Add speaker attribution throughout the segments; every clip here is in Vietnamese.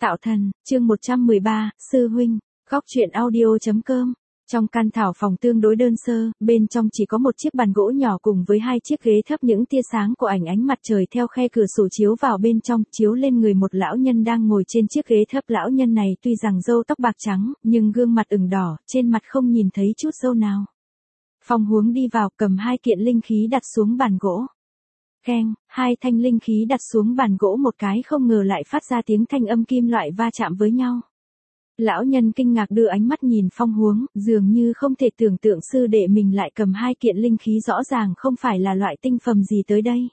Speaker 1: Tạo thần, chương 113, sư huynh, góc truyện audio.com. Trong căn thảo phòng tương đối đơn sơ, bên trong chỉ có một chiếc bàn gỗ nhỏ cùng với hai chiếc ghế thấp, những tia sáng của ánh mặt trời theo khe cửa sổ chiếu vào bên trong, chiếu lên người một lão nhân đang ngồi trên chiếc ghế thấp. Lão nhân này tuy rằng râu tóc bạc trắng, nhưng gương mặt ửng đỏ, trên mặt không nhìn thấy chút râu nào. Phong Huống đi vào, cầm hai kiện linh khí đặt xuống bàn gỗ. Keng, hai thanh linh khí đặt xuống bàn gỗ một cái không ngờ lại phát ra tiếng thanh âm kim loại va chạm với nhau. Lão nhân kinh ngạc đưa ánh mắt nhìn Phong Huống, dường như không thể tưởng tượng sư đệ mình lại cầm hai kiện linh khí rõ ràng không phải là loại tinh phẩm gì tới đây.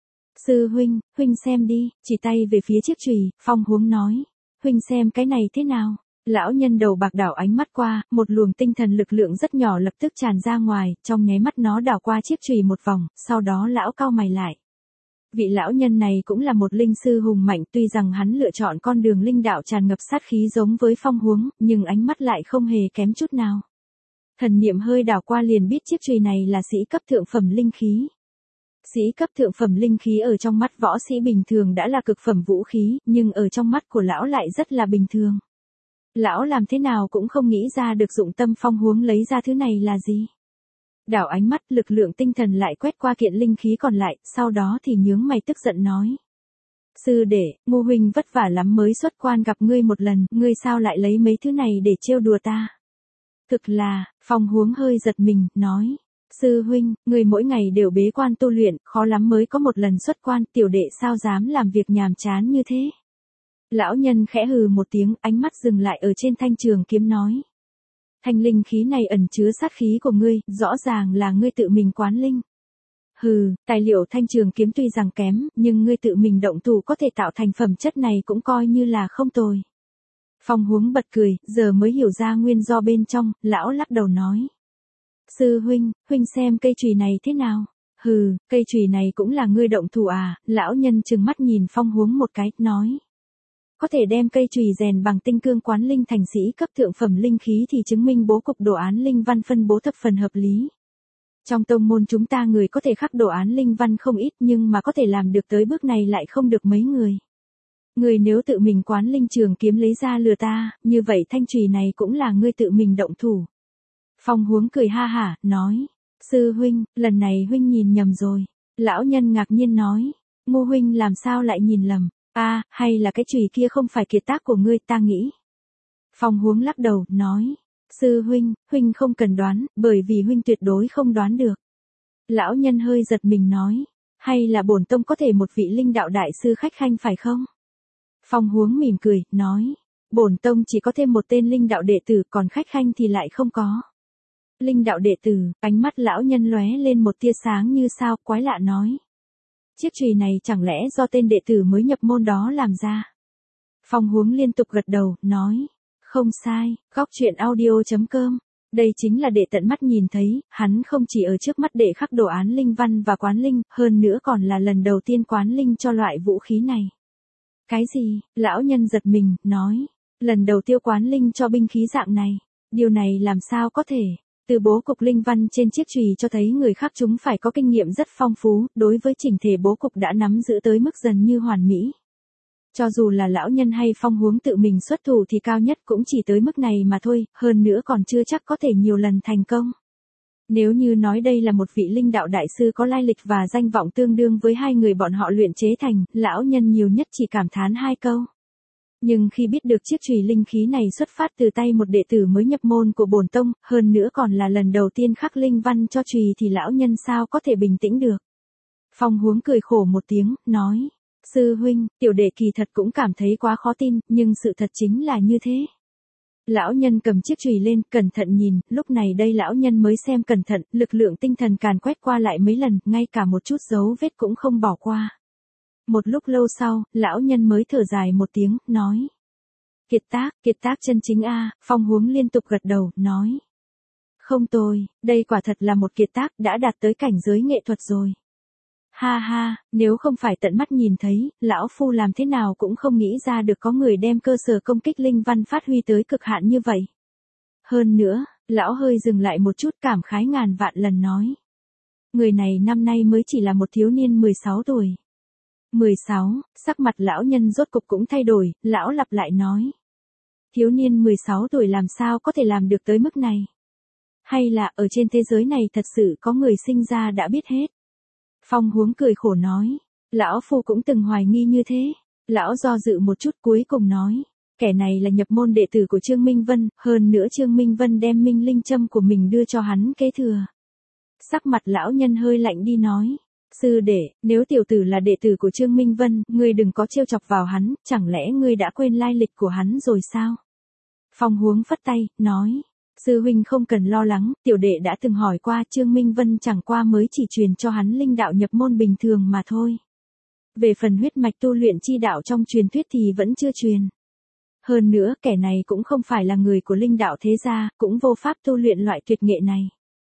Speaker 1: Sư huynh, huynh xem đi, chỉ tay về phía chiếc chùy, Phong Huống nói. Huynh xem cái này thế nào? Lão nhân đầu bạc đảo ánh mắt qua, một luồng tinh thần lực lượng rất nhỏ lập tức tràn ra ngoài, trong nháy mắt nó đảo qua chiếc chùy một vòng, sau đó lão cau mày lại. Vị lão nhân này cũng là một linh sư hùng mạnh, tuy rằng hắn lựa chọn con đường linh đạo tràn ngập sát khí giống với Phong Huống, nhưng ánh mắt lại không hề kém chút nào. Thần niệm hơi đảo qua liền biết chiếc chùy này là sĩ cấp thượng phẩm linh khí. Sĩ cấp thượng phẩm linh khí ở trong mắt võ sĩ bình thường đã là cực phẩm vũ khí, nhưng ở trong mắt của lão lại rất là bình thường. Lão làm thế nào cũng không nghĩ ra được dụng tâm Phong Huống lấy ra thứ này là gì. Đảo ánh mắt, lực lượng tinh thần lại quét qua kiện linh khí còn lại, sau đó thì nhướng mày tức giận nói. Sư đệ, Ngô huynh vất vả lắm mới xuất quan gặp ngươi một lần, ngươi sao lại lấy mấy thứ này để trêu đùa ta? Thực là, Phong Huống hơi giật mình, nói. Sư huynh, ngươi mỗi ngày đều bế quan tu luyện, khó lắm mới có một lần xuất quan, tiểu đệ sao dám làm việc nhàm chán như thế? Lão nhân khẽ hừ một tiếng, ánh mắt dừng lại ở trên thanh trường kiếm nói. Thanh linh khí này ẩn chứa sát khí của ngươi, rõ ràng là ngươi tự mình quán linh. Hừ, tài liệu thanh trường kiếm tuy rằng kém, nhưng ngươi tự mình động thủ có thể tạo thành phẩm chất này cũng coi như là không tồi. Phong Huống bật cười, giờ mới hiểu ra nguyên do bên trong, lão lắc đầu nói. Sư huynh, huynh xem cây chùy này thế nào? Hừ, cây chùy này cũng là ngươi động thủ à? Lão nhân trừng mắt nhìn Phong Huống một cái, nói. Có thể đem cây chùy rèn bằng tinh cương quán linh thành sĩ cấp thượng phẩm linh khí thì chứng minh bố cục đồ án linh văn phân bố thập phần hợp lý. Trong tông môn chúng ta người có thể khắc đồ án linh văn không ít, nhưng mà có thể làm được tới bước này lại không được mấy người. Người nếu tự mình quán linh trường kiếm lấy ra lừa ta, như vậy thanh chùy này cũng là ngươi tự mình động thủ. Phong Huống cười ha hả, nói. Sư huynh, lần này huynh nhìn nhầm rồi. Lão nhân ngạc nhiên nói. Ngô huynh làm sao lại nhìn lầm? Hay là cái chùy kia không phải kiệt tác của ngươi, ta nghĩ. Phong Huống lắc đầu, nói. Sư huynh, huynh không cần đoán, bởi vì huynh tuyệt đối không đoán được. Lão nhân hơi giật mình nói. Hay là bổn tông có thể một vị linh đạo đại sư khách khanh phải không? Phong Huống mỉm cười, nói. Bổn tông chỉ có thêm một tên linh đạo đệ tử, còn khách khanh thì lại không có. Linh đạo đệ tử, ánh mắt lão nhân lóe lên một tia sáng như sao, quái lạ nói. Chiếc chùy này chẳng lẽ do tên đệ tử mới nhập môn đó làm ra? Phong Huống liên tục gật đầu, nói. Không sai, góc truyện audio.com. Đây chính là đệ tận mắt nhìn thấy, hắn không chỉ ở trước mắt đệ khắc đồ án linh văn và quán linh, hơn nữa còn là lần đầu tiên quán linh cho loại vũ khí này. Cái gì? Lão nhân giật mình, nói. Lần đầu tiêu quán linh cho binh khí dạng này. Điều này làm sao có thể? Từ bố cục linh văn trên chiếc chùy cho thấy người khác chúng phải có kinh nghiệm rất phong phú, đối với chỉnh thể bố cục đã nắm giữ tới mức gần như hoàn mỹ. Cho dù là lão nhân hay Phong Huống tự mình xuất thủ thì cao nhất cũng chỉ tới mức này mà thôi, hơn nữa còn chưa chắc có thể nhiều lần thành công. Nếu như nói đây là một vị linh đạo đại sư có lai lịch và danh vọng tương đương với hai người bọn họ luyện chế thành, lão nhân nhiều nhất chỉ cảm thán hai câu. Nhưng khi biết được chiếc chùy linh khí này xuất phát từ tay một đệ tử mới nhập môn của bổn tông, hơn nữa còn là lần đầu tiên khắc linh văn cho chùy thì lão nhân sao có thể bình tĩnh được. Phong Huống cười khổ một tiếng, nói. Sư huynh, tiểu đệ kỳ thật cũng cảm thấy quá khó tin, nhưng sự thật chính là như thế. Lão nhân cầm chiếc chùy lên, cẩn thận nhìn, lúc này đây lão nhân mới xem cẩn thận, lực lượng tinh thần càn quét qua lại mấy lần, ngay cả một chút dấu vết cũng không bỏ qua. Một lúc lâu sau, lão nhân mới thở dài một tiếng, nói. Kiệt tác chân chính a. Phong Huống liên tục gật đầu, nói. Không tồi, đây quả thật là một kiệt tác đã đạt tới cảnh giới nghệ thuật rồi. Ha ha, nếu không phải tận mắt nhìn thấy, lão phu làm thế nào cũng không nghĩ ra được có người đem cơ sở công kích linh văn phát huy tới cực hạn như vậy. Hơn nữa, lão hơi dừng lại một chút cảm khái ngàn vạn lần nói. Người này năm nay mới chỉ là một thiếu niên 16 tuổi. 16, sắc mặt lão nhân rốt cục cũng thay đổi, lão lặp lại nói. Thiếu niên 16 tuổi làm sao có thể làm được tới mức này? Hay là ở trên thế giới này thật sự có người sinh ra đã biết hết? Phong Huống cười khổ nói. Lão phu cũng từng hoài nghi như thế. Lão do dự một chút cuối cùng nói. Kẻ này là nhập môn đệ tử của Trương Minh Vân, hơn nữa Trương Minh Vân đem minh linh châm của mình đưa cho hắn kế thừa. Sắc mặt lão nhân hơi lạnh đi nói. Sư đệ, nếu tiểu tử là đệ tử của Trương Minh Vân, ngươi đừng có trêu chọc vào hắn, chẳng lẽ ngươi đã quên lai lịch của hắn rồi sao? Phong Huống phất tay, nói. Sư huynh không cần lo lắng, tiểu đệ đã từng hỏi qua Trương Minh Vân chẳng qua mới chỉ truyền cho hắn linh đạo nhập môn bình thường mà thôi. Về phần huyết mạch tu luyện chi đạo trong truyền thuyết thì vẫn chưa truyền. Hơn nữa kẻ này cũng không phải là người của linh đạo thế gia, cũng vô pháp tu luyện loại tuyệt nghệ này.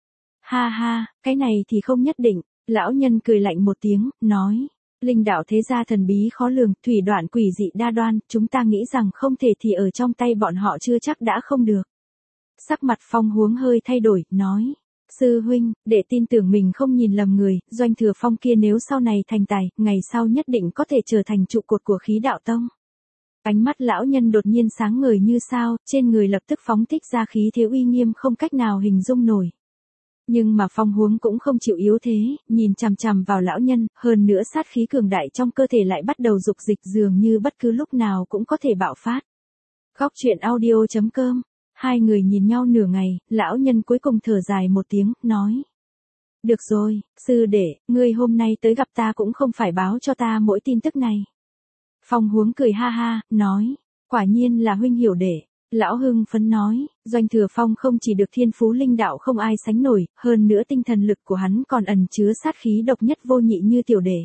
Speaker 1: Ha ha, cái này thì không nhất định, lão nhân cười lạnh một tiếng, nói. Linh đạo thế gia thần bí khó lường, thủy đoạn quỷ dị đa đoan, chúng ta nghĩ rằng không thể thì ở trong tay bọn họ chưa chắc đã không được. Sắc mặt Phong Huống hơi thay đổi, nói. Sư huynh, để tin tưởng mình không nhìn lầm người, Doanh Thừa Phong kia nếu sau này thành tài, ngày sau nhất định có thể trở thành trụ cột của khí đạo tông. Ánh mắt lão nhân đột nhiên sáng ngời như sao, trên người lập tức phóng thích ra khí thế uy nghiêm không cách nào hình dung nổi. Nhưng mà Phong Huống cũng không chịu yếu thế, nhìn chằm chằm vào lão nhân, hơn nữa sát khí cường đại trong cơ thể lại bắt đầu dục dịch dường như bất cứ lúc nào cũng có thể bạo phát. Góc truyện audio.com. Hai người nhìn nhau nửa ngày, lão nhân cuối cùng thở dài một tiếng, nói. Được rồi, sư đệ, ngươi hôm nay tới gặp ta cũng không phải báo cho ta mỗi tin tức này. Phong Huống cười ha ha, nói. Quả nhiên là huynh hiểu đệ. Lão hưng phấn nói, Doanh Thừa Phong không chỉ được thiên phú linh đạo không ai sánh nổi, hơn nữa tinh thần lực của hắn còn ẩn chứa sát khí độc nhất vô nhị như tiểu đệ.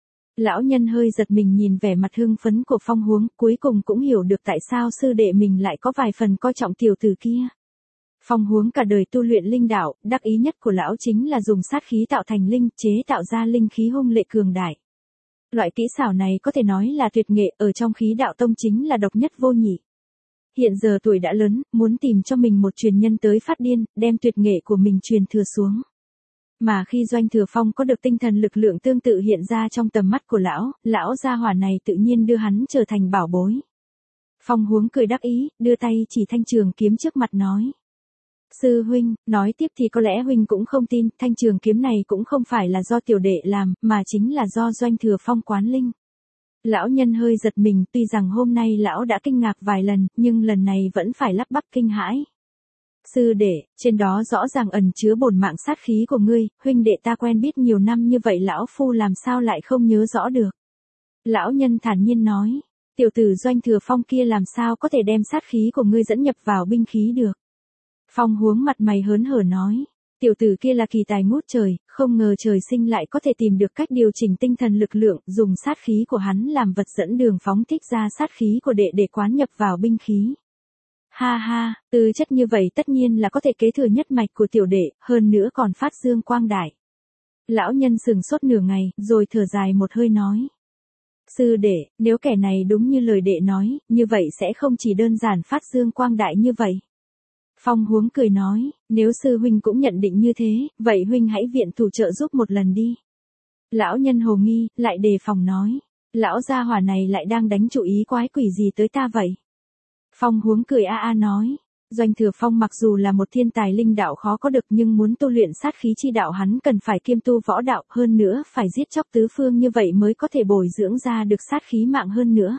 Speaker 1: Lão nhân hơi giật mình nhìn vẻ mặt hưng phấn của Phong Huống, cuối cùng cũng hiểu được tại sao sư đệ mình lại có vài phần coi trọng tiểu tử kia. Phong Huống cả đời tu luyện linh đạo, đắc ý nhất của lão chính là dùng sát khí tạo thành linh, chế tạo ra linh khí hung lệ cường đại. Loại kỹ xảo này có thể nói là tuyệt nghệ, ở trong khí đạo tông chính là độc nhất vô nhị. Hiện giờ tuổi đã lớn, muốn tìm cho mình một truyền nhân tới phát điên, đem tuyệt nghệ của mình truyền thừa xuống. Mà khi Doanh Thừa Phong có được tinh thần lực lượng tương tự hiện ra trong tầm mắt của lão gia hỏa này tự nhiên đưa hắn trở thành bảo bối. Phong Huống cười đắc ý, đưa tay chỉ thanh trường kiếm trước mặt nói. Sư huynh, nói tiếp thì có lẽ huynh cũng không tin, thanh trường kiếm này cũng không phải là do tiểu đệ làm, mà chính là do Doanh Thừa Phong quán linh. Lão nhân hơi giật mình, tuy rằng hôm nay lão đã kinh ngạc vài lần, nhưng lần này vẫn phải lắp bắp kinh hãi. Sư đệ, trên đó rõ ràng ẩn chứa bổn mạng sát khí của ngươi, huynh đệ ta quen biết nhiều năm như vậy lão phu làm sao lại không nhớ rõ được. Lão nhân thản nhiên nói, tiểu tử Doanh Thừa Phong kia làm sao có thể đem sát khí của ngươi dẫn nhập vào binh khí được. Phong Huống mặt mày hớn hở nói, tiểu tử kia là kỳ tài ngút trời, không ngờ trời sinh lại có thể tìm được cách điều chỉnh tinh thần lực lượng, dùng sát khí của hắn làm vật dẫn đường phóng thích ra sát khí của đệ để quán nhập vào binh khí. Ha ha, tư chất như vậy tất nhiên là có thể kế thừa nhất mạch của tiểu đệ, hơn nữa còn phát dương quang đại. Lão nhân sừng sốt nửa ngày, rồi thở dài một hơi nói. Sư đệ, nếu kẻ này đúng như lời đệ nói, như vậy sẽ không chỉ đơn giản phát dương quang đại như vậy. Phong Huống cười nói, nếu sư huynh cũng nhận định như thế, vậy huynh hãy viện thủ trợ giúp một lần đi. Lão nhân hồ nghi, lại đề phòng nói, lão gia hỏa này lại đang đánh chủ ý quái quỷ gì tới ta vậy? Phong Huống cười a a nói, Doanh Thừa Phong mặc dù là một thiên tài linh đạo khó có được nhưng muốn tu luyện sát khí chi đạo hắn cần phải kiêm tu võ đạo, hơn nữa phải giết chóc tứ phương như vậy mới có thể bồi dưỡng ra được sát khí mạng hơn nữa.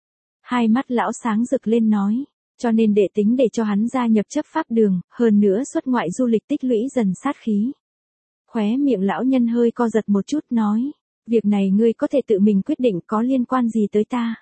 Speaker 1: Hai mắt lão sáng rực lên nói, cho nên đệ tính để cho hắn gia nhập chấp pháp đường, hơn nữa xuất ngoại du lịch tích lũy dần sát khí. Khóe miệng lão nhân hơi co giật một chút nói, việc này ngươi có thể tự mình quyết định, có liên quan gì tới ta?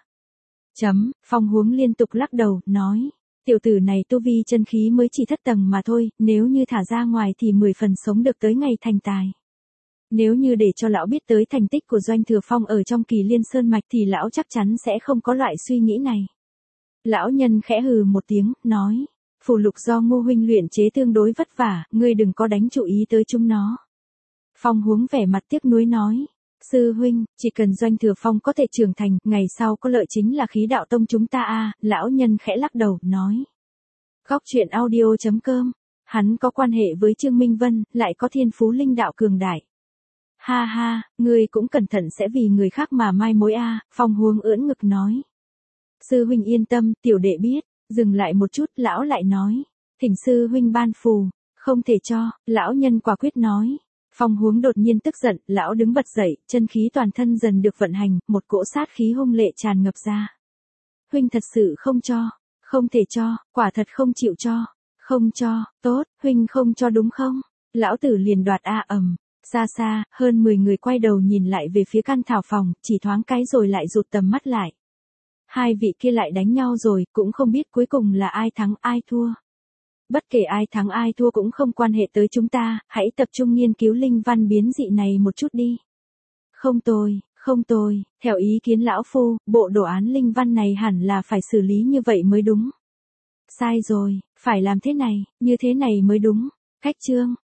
Speaker 1: Phong Huống liên tục lắc đầu, nói, tiểu tử này tu vi chân khí mới chỉ thất tầng mà thôi, nếu như thả ra ngoài thì 10 phần sống được tới ngày thành tài. Nếu như để cho lão biết tới thành tích của Doanh Thừa Phong ở trong Kỳ Liên Sơn Mạch thì lão chắc chắn sẽ không có loại suy nghĩ này. Lão nhân khẽ hừ một tiếng, nói, phù lục do Ngô huynh luyện chế tương đối vất vả, ngươi đừng có đánh chú ý tới chúng nó. Phong Huống vẻ mặt tiếc nuối nói, sư huynh, chỉ cần Doanh Thừa Phong có thể trưởng thành, ngày sau có lợi chính là khí đạo tông chúng ta a. Lão nhân khẽ lắc đầu, nói. Góc truyện audio.com, hắn có quan hệ với Trương Minh Vân, lại có thiên phú linh đạo cường đại. Ha ha, ngươi cũng cẩn thận sẽ vì người khác mà mai mối a, Phong Huống ưỡn ngực nói. Sư huynh yên tâm, tiểu đệ biết, dừng lại một chút, lão lại nói. Thỉnh sư huynh ban phù, không thể cho, lão nhân quả quyết nói. Phong Huống đột nhiên tức giận, lão đứng bật dậy, chân khí toàn thân dần được vận hành, một cỗ sát khí hung lệ tràn ngập ra. Huynh thật sự không cho, không thể cho, quả thật không chịu cho, không cho, tốt, huynh không cho đúng không? Lão tử liền đoạt a ầm. Xa xa, hơn 10 người quay đầu nhìn lại về phía căn thảo phòng, chỉ thoáng cái rồi lại rụt tầm mắt lại. Hai vị kia lại đánh nhau rồi, cũng không biết cuối cùng là ai thắng ai thua. Bất kể ai thắng ai thua cũng không quan hệ tới chúng ta, hãy tập trung nghiên cứu linh văn biến dị này một chút đi. Không tồi, theo ý kiến lão phu, bộ đồ án linh văn này hẳn là phải xử lý như vậy mới đúng. Sai rồi, phải làm thế này, như thế này mới đúng. Khách trương,